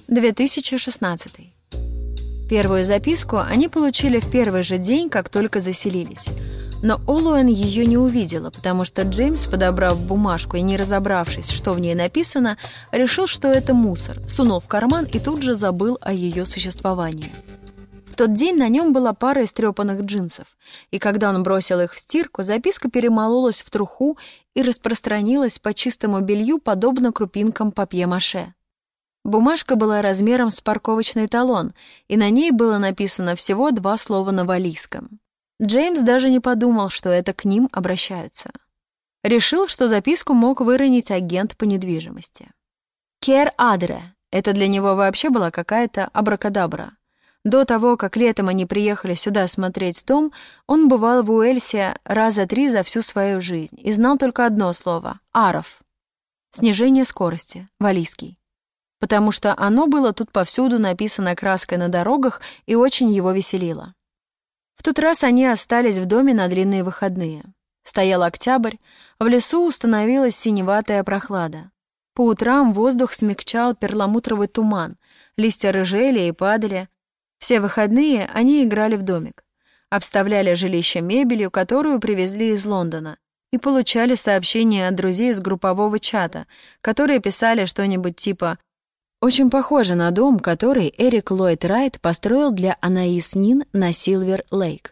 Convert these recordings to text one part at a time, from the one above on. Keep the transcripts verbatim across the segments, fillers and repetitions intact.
две тысячи шестнадцатый. Первую записку они получили в первый же день, как только заселились. Но Олуэн ее не увидела, потому что Джеймс, подобрав бумажку и не разобравшись, что в ней написано, решил, что это мусор, сунул в карман и тут же забыл о ее существовании. В тот день на нем была пара истрепанных джинсов, и когда он бросил их в стирку, записка перемололась в труху и распространилась по чистому белью, подобно крупинкам папье-маше. Бумажка была размером с парковочный талон, и на ней было написано всего два слова на валлийском. Джеймс даже не подумал, что это к ним обращаются. Решил, что записку мог выронить агент по недвижимости. «Кер Адре» — это для него вообще была какая-то абракадабра. До того, как летом они приехали сюда смотреть дом, он бывал в Уэльсе раза три за всю свою жизнь и знал только одно слово — «аров» — снижение скорости, валлийский. Потому что оно было тут повсюду написано краской на дорогах и очень его веселило. В тот раз они остались в доме на длинные выходные. Стоял октябрь, в лесу установилась синеватая прохлада. По утрам воздух смягчал перламутровый туман, листья рыжели и падали. Все выходные они играли в домик, обставляли жилище мебелью, которую привезли из Лондона, и получали сообщения от друзей из группового чата, которые писали что-нибудь типа «Очень похоже на дом, который Эрик Ллойд Райт построил для Анаис Нин на Силвер-Лейк».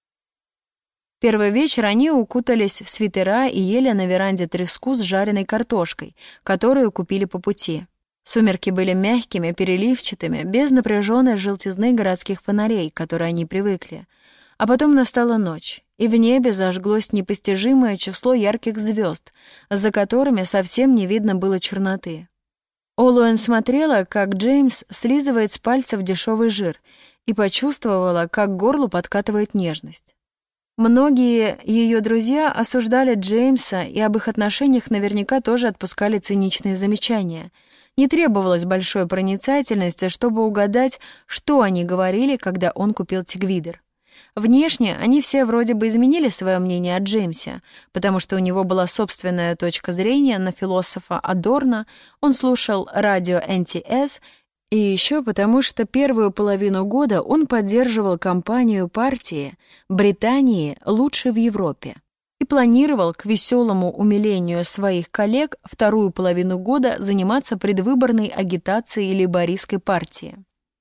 Первый вечер они укутались в свитера и ели на веранде треску с жареной картошкой, которую купили по пути. Сумерки были мягкими, переливчатыми, без напряженной желтизны городских фонарей, к которой они привыкли. А потом настала ночь, и в небе зажглось непостижимое число ярких звезд, за которыми совсем не видно было черноты. Олуэн смотрела, как Джеймс слизывает с пальцев дешевый жир, и почувствовала, как к горлу подкатывает нежность. Многие ее друзья осуждали Джеймса, и об их отношениях наверняка тоже отпускали циничные замечания. Не требовалось большой проницательности, чтобы угадать, что они говорили, когда он купил тигвидер. Внешне они все вроде бы изменили свое мнение о Джеймсе, потому что у него была собственная точка зрения на философа Адорно, он слушал радио эн ти эс, и еще потому что первую половину года он поддерживал кампанию партии «Британии лучше в Европе» и планировал к веселому умилению своих коллег вторую половину года заниматься предвыборной агитацией лейбористской партии.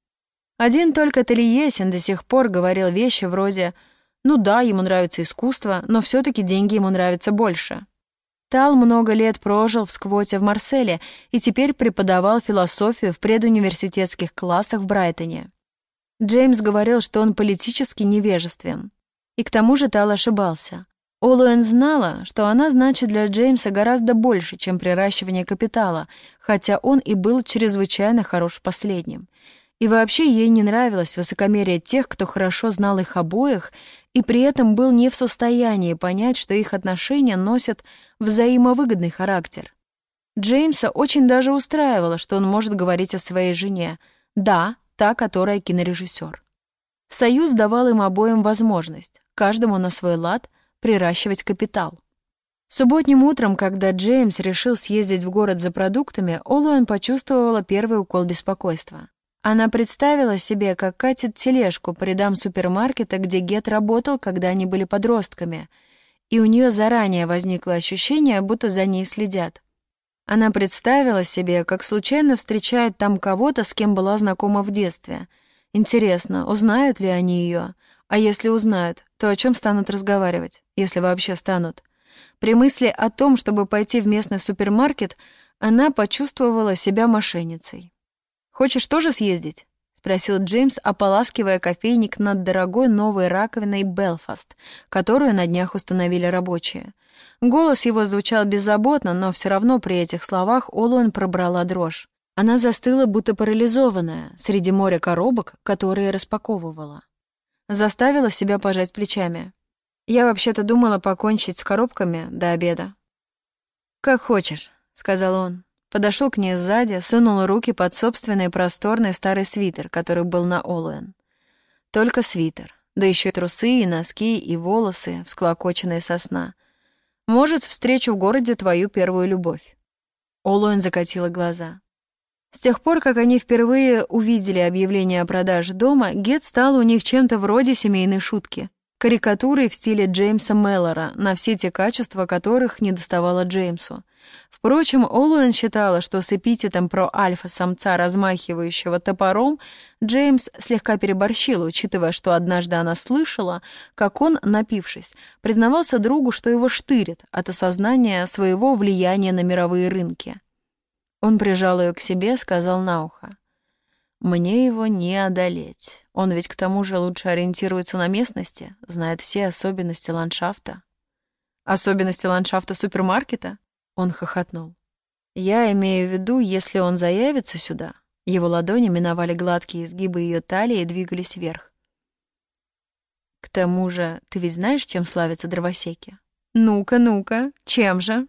Один только Талиесин до сих пор говорил вещи вроде «ну да, ему нравится искусство, но все-таки деньги ему нравятся больше». Тал много лет прожил в сквоте в Марселе и теперь преподавал философию в предуниверситетских классах в Брайтоне. Джеймс говорил, что он политически невежествен. И к тому же Тал ошибался. Олуэн знала, что она значит для Джеймса гораздо больше, чем приращивание капитала, хотя он и был чрезвычайно хорош в последнем. И вообще ей не нравилось высокомерие тех, кто хорошо знал их обоих и при этом был не в состоянии понять, что их отношения носят взаимовыгодный характер. Джеймса очень даже устраивало, что он может говорить о своей жене, да, та, которая кинорежиссер. Союз давал им обоим возможность, каждому на свой лад, приращивать капитал. Субботним утром, когда Джеймс решил съездить в город за продуктами, Олуэн почувствовала первый укол беспокойства. Она представила себе, как катит тележку по рядам супермаркета, где Гет работал, когда они были подростками, и у нее заранее возникло ощущение, будто за ней следят. Она представила себе, как случайно встречает там кого-то, с кем была знакома в детстве. Интересно, узнают ли они ее? А если узнают, то о чем станут разговаривать, если вообще станут? При мысли о том, чтобы пойти в местный супермаркет, она почувствовала себя мошенницей. «Хочешь тоже съездить?» — спросил Джеймс, ополаскивая кофейник над дорогой новой раковиной Белфаст, которую на днях установили рабочие. Голос его звучал беззаботно, но все равно при этих словах Олуэн пробрала дрожь. Она застыла, будто парализованная, среди моря коробок, которые распаковывала. Заставила себя пожать плечами. «Я вообще-то думала покончить с коробками до обеда». «Как хочешь», — сказал он. Подошел к ней сзади, сунул руки под собственный просторный старый свитер, который был на Олуэн. Только свитер, да еще и трусы, и носки, и волосы, всклокоченные со сна. Может, встречу в городе твою первую любовь. Олуэн закатила глаза. С тех пор, как они впервые увидели объявление о продаже дома, Гет стал у них чем-то вроде семейной шутки, карикатурой в стиле Джеймса Меллора, на все те качества которых недоставало Джеймсу. Впрочем, Олуэн считала, что с эпитетом про альфа-самца, размахивающего топором, Джеймс слегка переборщил, учитывая, что однажды она слышала, как он, напившись, признавался другу, что его штырит от осознания своего влияния на мировые рынки. Он прижал ее к себе, сказал на ухо: «Мне его не одолеть. Он ведь к тому же лучше ориентируется на местности, знает все особенности ландшафта». «Особенности ландшафта супермаркета?» Он хохотнул. «Я имею в виду, если он заявится сюда». Его ладони миновали гладкие изгибы ее талии и двигались вверх. «К тому же, ты ведь знаешь, чем славятся дровосеки?» «Ну-ка, ну-ка, чем же?»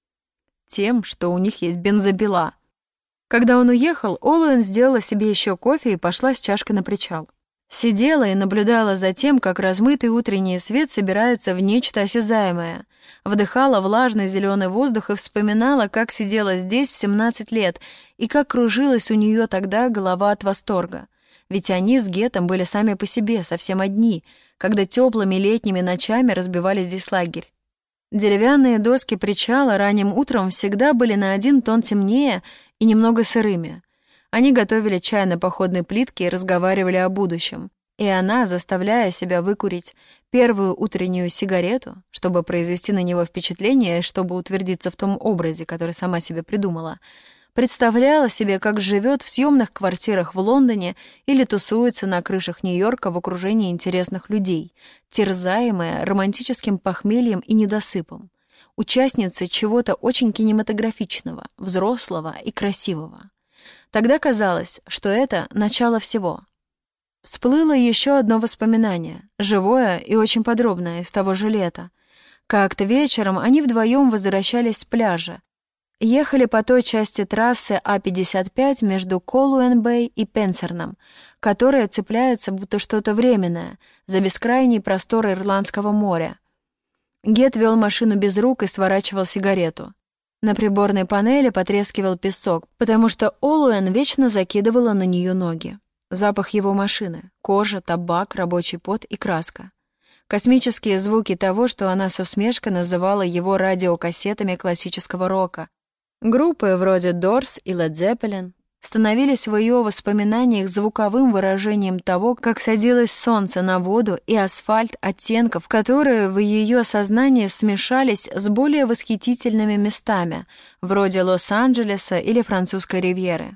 «Тем, что у них есть бензопила». Когда он уехал, Олуэн сделала себе еще кофе и пошла с чашкой на причал. Сидела и наблюдала за тем, как размытый утренний свет собирается в нечто осязаемое. Вдыхала влажный зеленый воздух и вспоминала, как сидела здесь в семнадцать лет и как кружилась у нее тогда голова от восторга. Ведь они с Гетом были сами по себе, совсем одни, когда теплыми летними ночами разбивали здесь лагерь. Деревянные доски причала ранним утром всегда были на один тон темнее и немного сырыми. Они готовили чай на походной плитке и разговаривали о будущем. И она, заставляя себя выкурить первую утреннюю сигарету, чтобы произвести на него впечатление и чтобы утвердиться в том образе, который сама себе придумала, представляла себе, как живет в съемных квартирах в Лондоне или тусуется на крышах Нью-Йорка в окружении интересных людей, терзаемая романтическим похмельем и недосыпом, участница чего-то очень кинематографичного, взрослого и красивого. Тогда казалось, что это начало всего. Всплыло еще одно воспоминание, живое и очень подробное, из того же лета. Как-то вечером они вдвоем возвращались с пляжа, ехали по той части трассы А пятьдесят пять между Колуэн-Бэй и Пенсерном, которая цепляется, будто что-то временное, за бескрайний простор Ирландского моря. Гет вел машину без рук и сворачивал сигарету. На приборной панели потрескивал песок, потому что Олуэн вечно закидывала на нее ноги. Запах его машины, кожа, табак, рабочий пот и краска. Космические звуки того, что она с усмешкой называла его радиокассетами классического рока. Группы вроде Doors и Led Zeppelin становились в ее воспоминаниях звуковым выражением того, как садилось солнце на воду и асфальт оттенков, которые в ее сознании смешались с более восхитительными местами, вроде Лос-Анджелеса или французской ривьеры.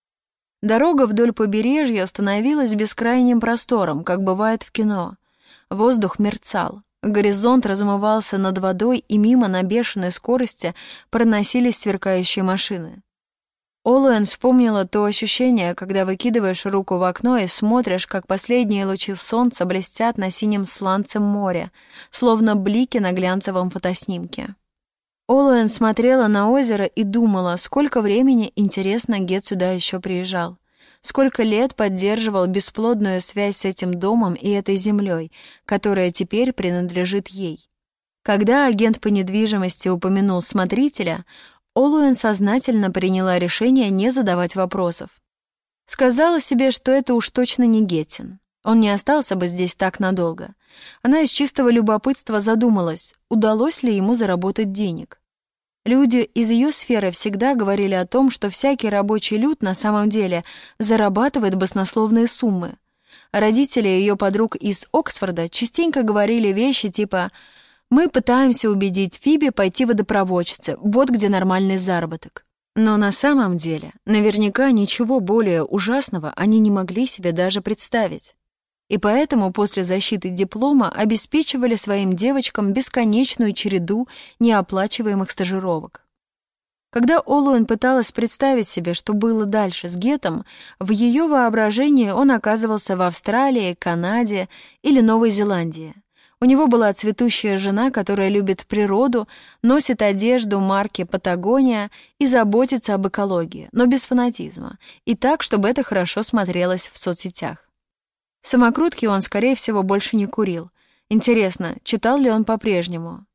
Дорога вдоль побережья становилась бескрайним простором, как бывает в кино. Воздух мерцал. Горизонт размывался над водой, и мимо на бешеной скорости проносились сверкающие машины. Олуэн вспомнила то ощущение, когда выкидываешь руку в окно и смотришь, как последние лучи солнца блестят на синем сланце моря, словно блики на глянцевом фотоснимке. Олуэн смотрела на озеро и думала, сколько времени, интересно, Гет сюда еще приезжал. Сколько лет поддерживал бесплодную связь с этим домом и этой землей, которая теперь принадлежит ей. Когда агент по недвижимости упомянул смотрителя, Олуэн сознательно приняла решение не задавать вопросов. Сказала себе, что это уж точно не Геттин. Он не остался бы здесь так надолго. Она из чистого любопытства задумалась, удалось ли ему заработать денег. Люди из ее сферы всегда говорили о том, что всякий рабочий люд на самом деле зарабатывает баснословные суммы. Родители ее подруг из Оксфорда частенько говорили вещи типа «Мы пытаемся убедить Фиби пойти водопроводчицей, вот где нормальный заработок». Но на самом деле, наверняка ничего более ужасного они не могли себе даже представить. И поэтому после защиты диплома обеспечивали своим девочкам бесконечную череду неоплачиваемых стажировок. Когда Олуэн пыталась представить себе, что было дальше с Гетом, в ее воображении он оказывался в Австралии, Канаде или Новой Зеландии. У него была цветущая жена, которая любит природу, носит одежду марки «Патагония» и заботится об экологии, но без фанатизма, и так, чтобы это хорошо смотрелось в соцсетях. Самокрутки он, скорее всего, больше не курил. Интересно, читал ли он по-прежнему?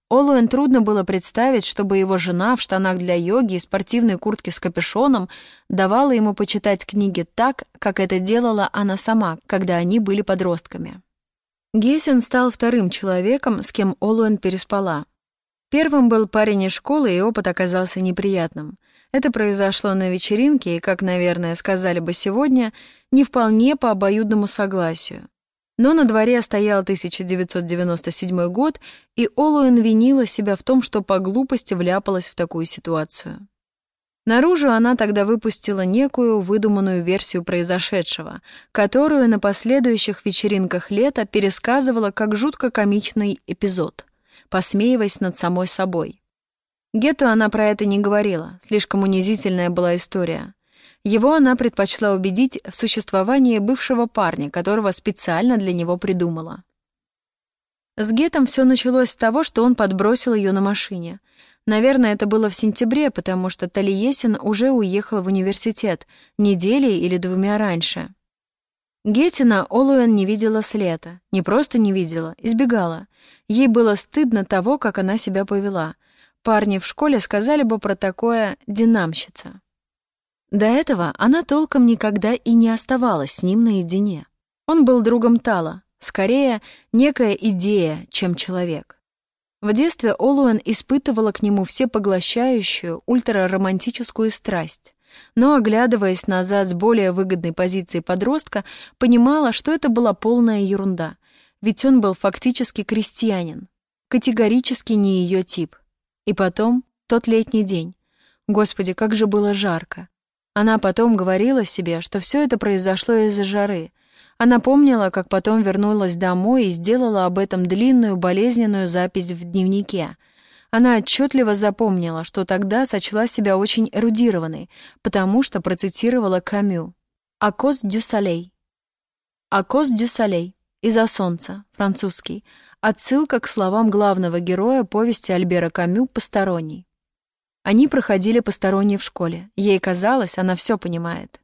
Олуэн трудно было представить, чтобы его жена в штанах для йоги и спортивной куртке с капюшоном давала ему почитать книги так, как это делала она сама, когда они были подростками. Гессен стал вторым человеком, с кем Олуэн переспала. Первым был парень из школы, и опыт оказался неприятным. Это произошло на вечеринке, и, как, наверное, сказали бы сегодня, не вполне по обоюдному согласию. Но на дворе стоял тысяча девятьсот девяносто седьмой год, и Олуэн винила себя в том, что по глупости вляпалась в такую ситуацию. Наружу она тогда выпустила некую выдуманную версию произошедшего, которую на последующих вечеринках лета пересказывала как жутко комичный эпизод, посмеиваясь над самой собой. Гетту она про это не говорила, слишком унизительная была история. Его она предпочла убедить в существовании бывшего парня, которого специально для него придумала. С Геттом все началось с того, что он подбросил ее на машине. Наверное, это было в сентябре, потому что Талиесин уже уехал в университет неделей или двумя раньше. Геттина Олуэн не видела с лета. Не просто не видела, избегала. Ей было стыдно того, как она себя повела. Парни в школе сказали бы про такое «динамщица». До этого она толком никогда и не оставалась с ним наедине. Он был другом Тала, скорее, некая идея, чем человек. В детстве Олуэн испытывала к нему всепоглощающую, ультраромантическую страсть, но, оглядываясь назад с более выгодной позиции подростка, понимала, что это была полная ерунда, ведь он был фактически крестьянин, категорически не ее тип. И потом, тот летний день. Господи, как же было жарко. Она потом говорила себе, что все это произошло из-за жары. Она помнила, как потом вернулась домой и сделала об этом длинную болезненную запись в дневнике. Она отчетливо запомнила, что тогда сочла себя очень эрудированной, потому что процитировала Камю. «À cause du soleil». «À cause du soleil» «Из-за солнца», французский. Отсылка к словам главного героя повести Альбера Камю «Посторонний». Они проходили посторонние в школе. Ей казалось, она все понимает.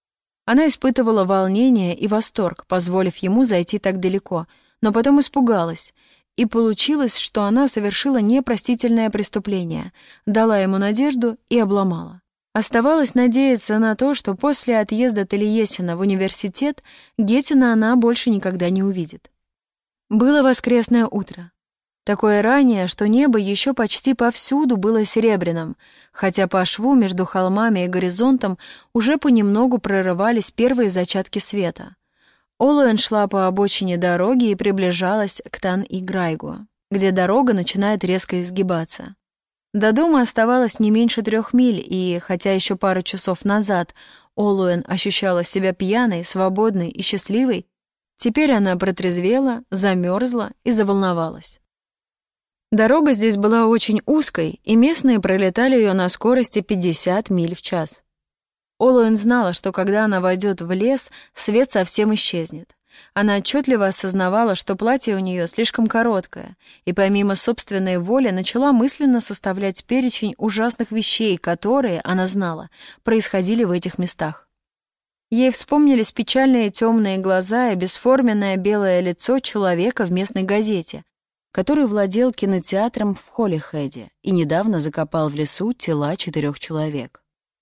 Она испытывала волнение и восторг, позволив ему зайти так далеко, но потом испугалась. И получилось, что она совершила непростительное преступление, дала ему надежду и обломала. Оставалось надеяться на то, что после отъезда Талиесина в университет Геттина она больше никогда не увидит. Было воскресное утро. Такое раннее, что небо еще почти повсюду было серебряным, хотя по шву между холмами и горизонтом уже понемногу прорывались первые зачатки света. Олуэн шла по обочине дороги и приближалась к Тан-и-Грайгу, где дорога начинает резко изгибаться. До дома оставалось не меньше трех миль, и, хотя еще пару часов назад Олуэн ощущала себя пьяной, свободной и счастливой, теперь она протрезвела, замерзла и заволновалась. Дорога здесь была очень узкой, и местные пролетали ее на скорости пятьдесят миль в час. Олуэн знала, что когда она войдет в лес, свет совсем исчезнет. Она отчетливо осознавала, что платье у нее слишком короткое, и помимо собственной воли начала мысленно составлять перечень ужасных вещей, которые, она знала, происходили в этих местах. Ей вспомнились печальные темные глаза и бесформенное белое лицо человека в местной газете, который владел кинотеатром в Холлихеде и недавно закопал в лесу тела четырех человек.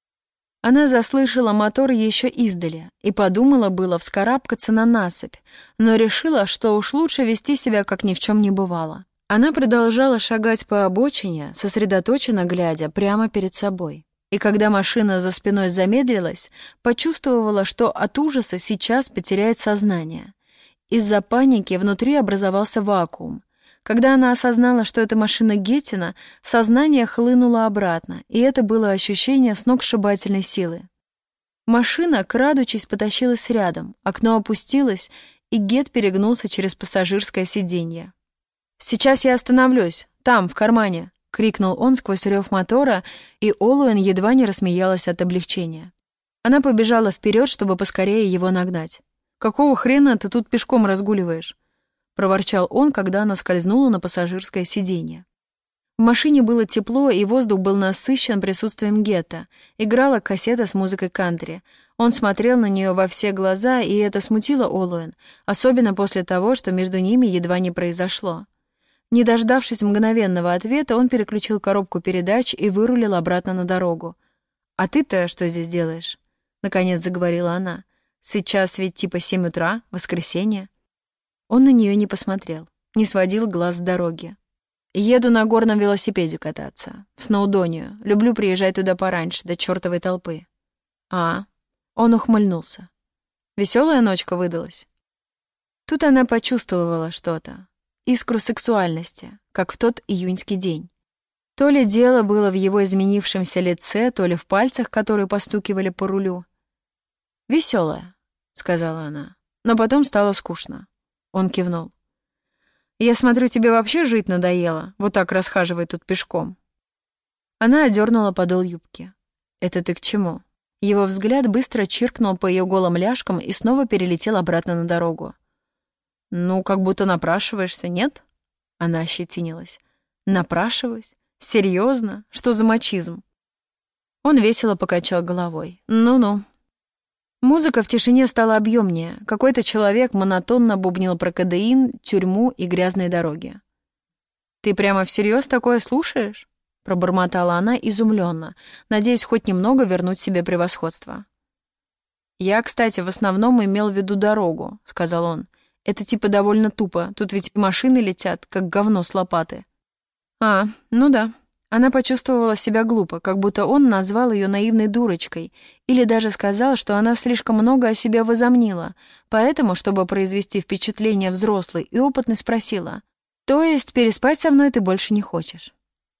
Она заслышала мотор еще издали и подумала было вскарабкаться на насыпь, но решила, что уж лучше вести себя, как ни в чем не бывало. Она продолжала шагать по обочине, сосредоточенно глядя прямо перед собой. И когда машина за спиной замедлилась, почувствовала, что от ужаса сейчас потеряет сознание. Из-за паники внутри образовался вакуум. Когда она осознала, что это машина Геттина, сознание хлынуло обратно, и это было ощущение сногсшибательной силы. Машина, крадучись, потащилась рядом, окно опустилось, и Гетт перегнулся через пассажирское сиденье. «Сейчас я остановлюсь, там, в кармане!» — крикнул он сквозь рев мотора, и Олуэн едва не рассмеялась от облегчения. Она побежала вперед, чтобы поскорее его нагнать. «Какого хрена ты тут пешком разгуливаешь?» — проворчал он, когда она скользнула на пассажирское сиденье. В машине было тепло, и воздух был насыщен присутствием Гетта. Играла кассета с музыкой кантри. Он смотрел на нее во все глаза, и это смутило Олуэн, особенно после того, что между ними едва не произошло. Не дождавшись мгновенного ответа, он переключил коробку передач и вырулил обратно на дорогу. «А ты-то что здесь делаешь?» — наконец заговорила она. «Сейчас ведь типа семь утра, воскресенье». Он на нее не посмотрел, не сводил глаз с дороги. «Еду на горном велосипеде кататься, в Сноудонию. Люблю приезжать туда пораньше, до чертовой толпы». «А?» — он ухмыльнулся. «Веселая ночка выдалась». Тут она почувствовала что-то. Искру сексуальности, как в тот июньский день. То ли дело было в его изменившемся лице, то ли в пальцах, которые постукивали по рулю. «Веселая», — сказала она, но потом стало скучно. Он кивнул. «Я смотрю, тебе вообще жить надоело, вот так расхаживай тут пешком». Она одернула подол юбки. «Это ты к чему?» Его взгляд быстро чиркнул по ее голым ляжкам и снова перелетел обратно на дорогу. «Ну, как будто напрашиваешься, нет?» Она ощетинилась. «Напрашиваюсь? Серьезно? Что за мачизм?» Он весело покачал головой. «Ну-ну». Музыка в тишине стала объемнее. Какой-то человек монотонно бубнил про кодеин, тюрьму и грязные дороги. «Ты прямо всерьез такое слушаешь?» Пробормотала она изумленно, надеясь хоть немного вернуть себе превосходство. «Я, кстати, в основном имел в виду дорогу», — сказал он. «Это типа довольно тупо. Тут ведь машины летят, как говно с лопаты». «А, ну да». Она почувствовала себя глупо, как будто он назвал ее наивной дурочкой или даже сказал, что она слишком много о себе возомнила, поэтому, чтобы произвести впечатление взрослой и опытной, спросила: «То есть переспать со мной ты больше не хочешь?»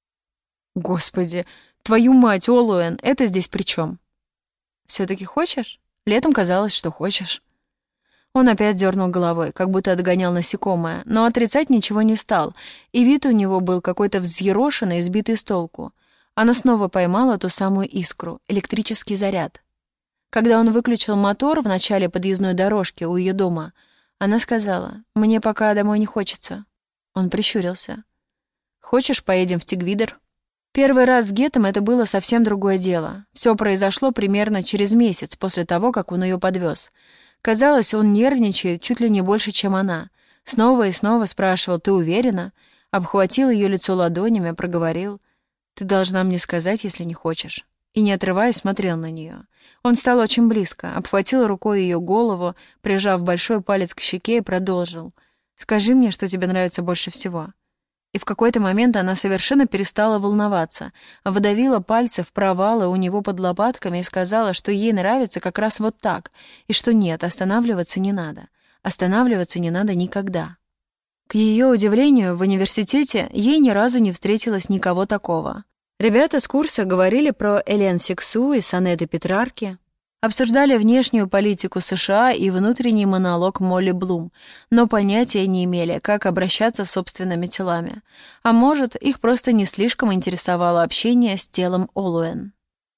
«Господи, твою мать, Олуэн, это здесь при чем?» «Все-таки хочешь? Летом казалось, что хочешь». Он опять дернул головой, как будто отгонял насекомое, но отрицать ничего не стал, и вид у него был какой-то взъерошенный и сбитый с толку. Она снова поймала ту самую искру, электрический заряд. Когда он выключил мотор в начале подъездной дорожки у ее дома, она сказала: «Мне пока домой не хочется». Он прищурился. «Хочешь, поедем в Тигвидер?» Первый раз с Гетом это было совсем другое дело. Все произошло примерно через месяц после того, как он ее подвез. Казалось, он нервничает чуть ли не больше, чем она. Снова и снова спрашивал: «Ты уверена?» Обхватил ее лицо ладонями, проговорил: «Ты должна мне сказать, если не хочешь». И, не отрываясь, смотрел на нее. Он стал очень близко, обхватил рукой ее голову, прижав большой палец к щеке, и продолжил: «Скажи мне, что тебе нравится больше всего». И в какой-то момент она совершенно перестала волноваться, выдавила пальцы в провалы у него под лопатками и сказала, что ей нравится как раз вот так, и что нет, останавливаться не надо. Останавливаться не надо никогда. К ее удивлению, в университете ей ни разу не встретилось никого такого. Ребята с курса говорили про Элен Сиксу и сонеты Петрарки, обсуждали внешнюю политику США и внутренний монолог Молли Блум, но понятия не имели, как обращаться с собственными телами. А может, их просто не слишком интересовало общение с телом Олуэн.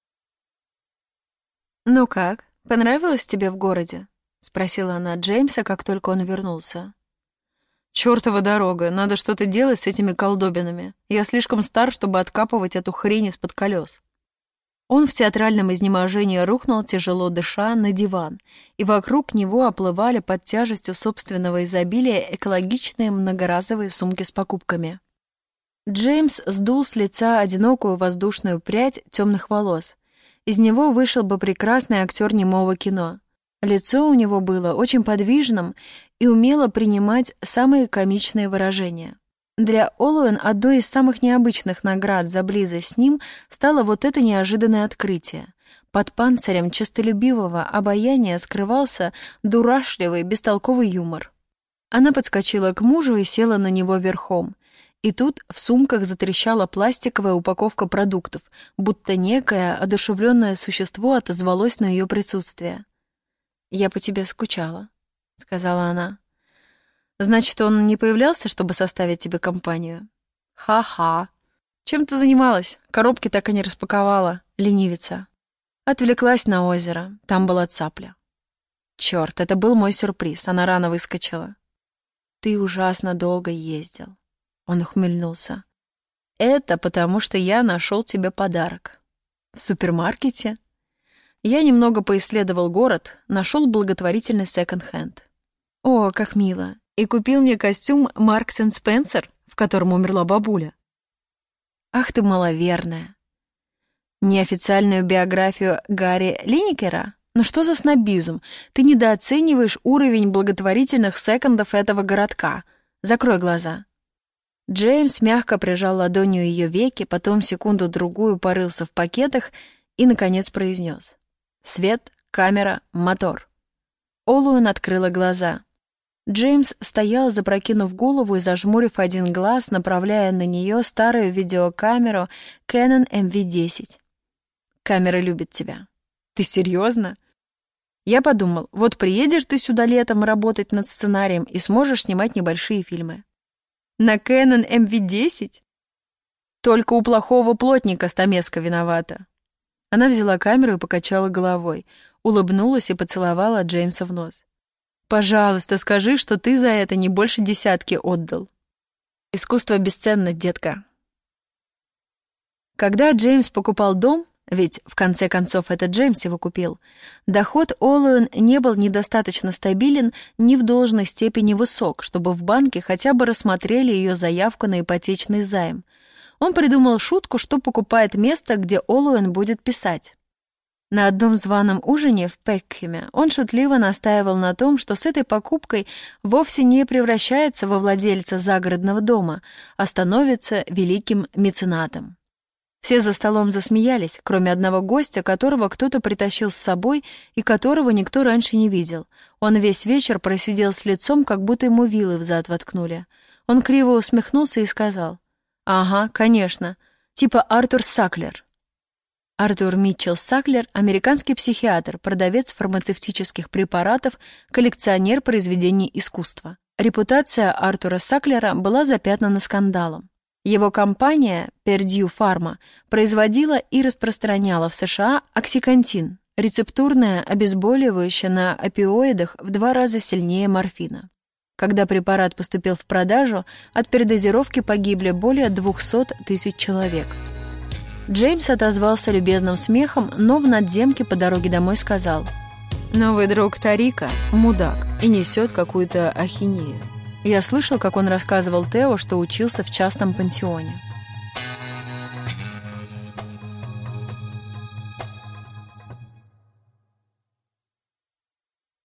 «Ну как, понравилось тебе в городе?» — спросила она Джеймса, как только он вернулся. «Чёртова дорога, надо что-то делать с этими колдобинами. Я слишком стар, чтобы откапывать эту хрень из-под колес». Он в театральном изнеможении рухнул, тяжело дыша, на диван, и вокруг него оплывали под тяжестью собственного изобилия экологичные многоразовые сумки с покупками. Джеймс сдул с лица одинокую воздушную прядь темных волос. Из него вышел бы прекрасный актер немого кино. Лицо у него было очень подвижным и умело принимать самые комичные выражения. Для Олуэн одной из самых необычных наград за близость с ним стало вот это неожиданное открытие. Под панцирем честолюбивого обаяния скрывался дурашливый, бестолковый юмор. Она подскочила к мужу и села на него верхом. И тут в сумках затрещала пластиковая упаковка продуктов, будто некое одушевленное существо отозвалось на ее присутствие. «Я по тебе скучала», — сказала она. «Значит, он не появлялся, чтобы составить тебе компанию?» «Ха-ха. Чем ты занималась? Коробки так и не распаковала, ленивица». Отвлеклась на озеро. Там была цапля. Черт, это был мой сюрприз. Она рано выскочила. «Ты ужасно долго ездил». Он ухмыльнулся. «Это потому, что я нашел тебе подарок». «В супермаркете?» Я немного поисследовал город, нашел благотворительный секонд-хенд. «О, как мило! И купил мне костюм Маркс энд Спенсер?» — в котором умерла бабуля. Ах ты маловерная. Неофициальную биографию Гарри Линнекера? Ну что за снобизм? Ты недооцениваешь уровень благотворительных секондов этого городка. Закрой глаза. Джеймс мягко прижал ладонью ее веки, потом секунду-другую порылся в пакетах и, наконец, произнес: «Свет, камера, мотор». Олуэн открыла глаза. Джеймс стоял, запрокинув голову и зажмурив один глаз, направляя на нее старую видеокамеру Canon эм ви десять. «Камера любит тебя». «Ты серьезно?» Я подумал, вот приедешь ты сюда летом работать над сценарием и сможешь снимать небольшие фильмы. На Canon эм ви десять? Только у плохого плотника стамеска виновата. Она взяла камеру и покачала головой, улыбнулась и поцеловала Джеймса в нос. «Пожалуйста, скажи, что ты за это не больше десятки отдал. Искусство бесценно, детка». Когда Джеймс покупал дом, ведь в конце концов это Джеймс его купил, доход Олуэн не был недостаточно стабилен, ни в должной степени высок, чтобы в банке хотя бы рассмотрели ее заявку на ипотечный займ. Он придумал шутку, что покупает место, где Олуэн будет писать. На одном званом ужине в Пекхэме он шутливо настаивал на том, что с этой покупкой вовсе не превращается во владельца загородного дома, а становится великим меценатом. Все за столом засмеялись, кроме одного гостя, которого кто-то притащил с собой и которого никто раньше не видел. Он весь вечер просидел с лицом, как будто ему вилы в зад воткнули. Он криво усмехнулся и сказал: «Ага, конечно, типа Артур Саклер». Артур Митчелл Саклер — американский психиатр, продавец фармацевтических препаратов, коллекционер произведений искусства. Репутация Артура Саклера была запятнана скандалом. Его компания Purdue Pharma производила и распространяла в США оксикантин, рецептурное обезболивающее на опиоидах в два раза сильнее морфина. Когда препарат поступил в продажу, от передозировки погибли более двухсот тысяч человек. Джеймс отозвался любезным смехом, но в надземке по дороге домой сказал: «Новый друг Тарика — мудак и несет какую-то ахинею». Я слышал, как он рассказывал Тео, что учился в частном пансионе.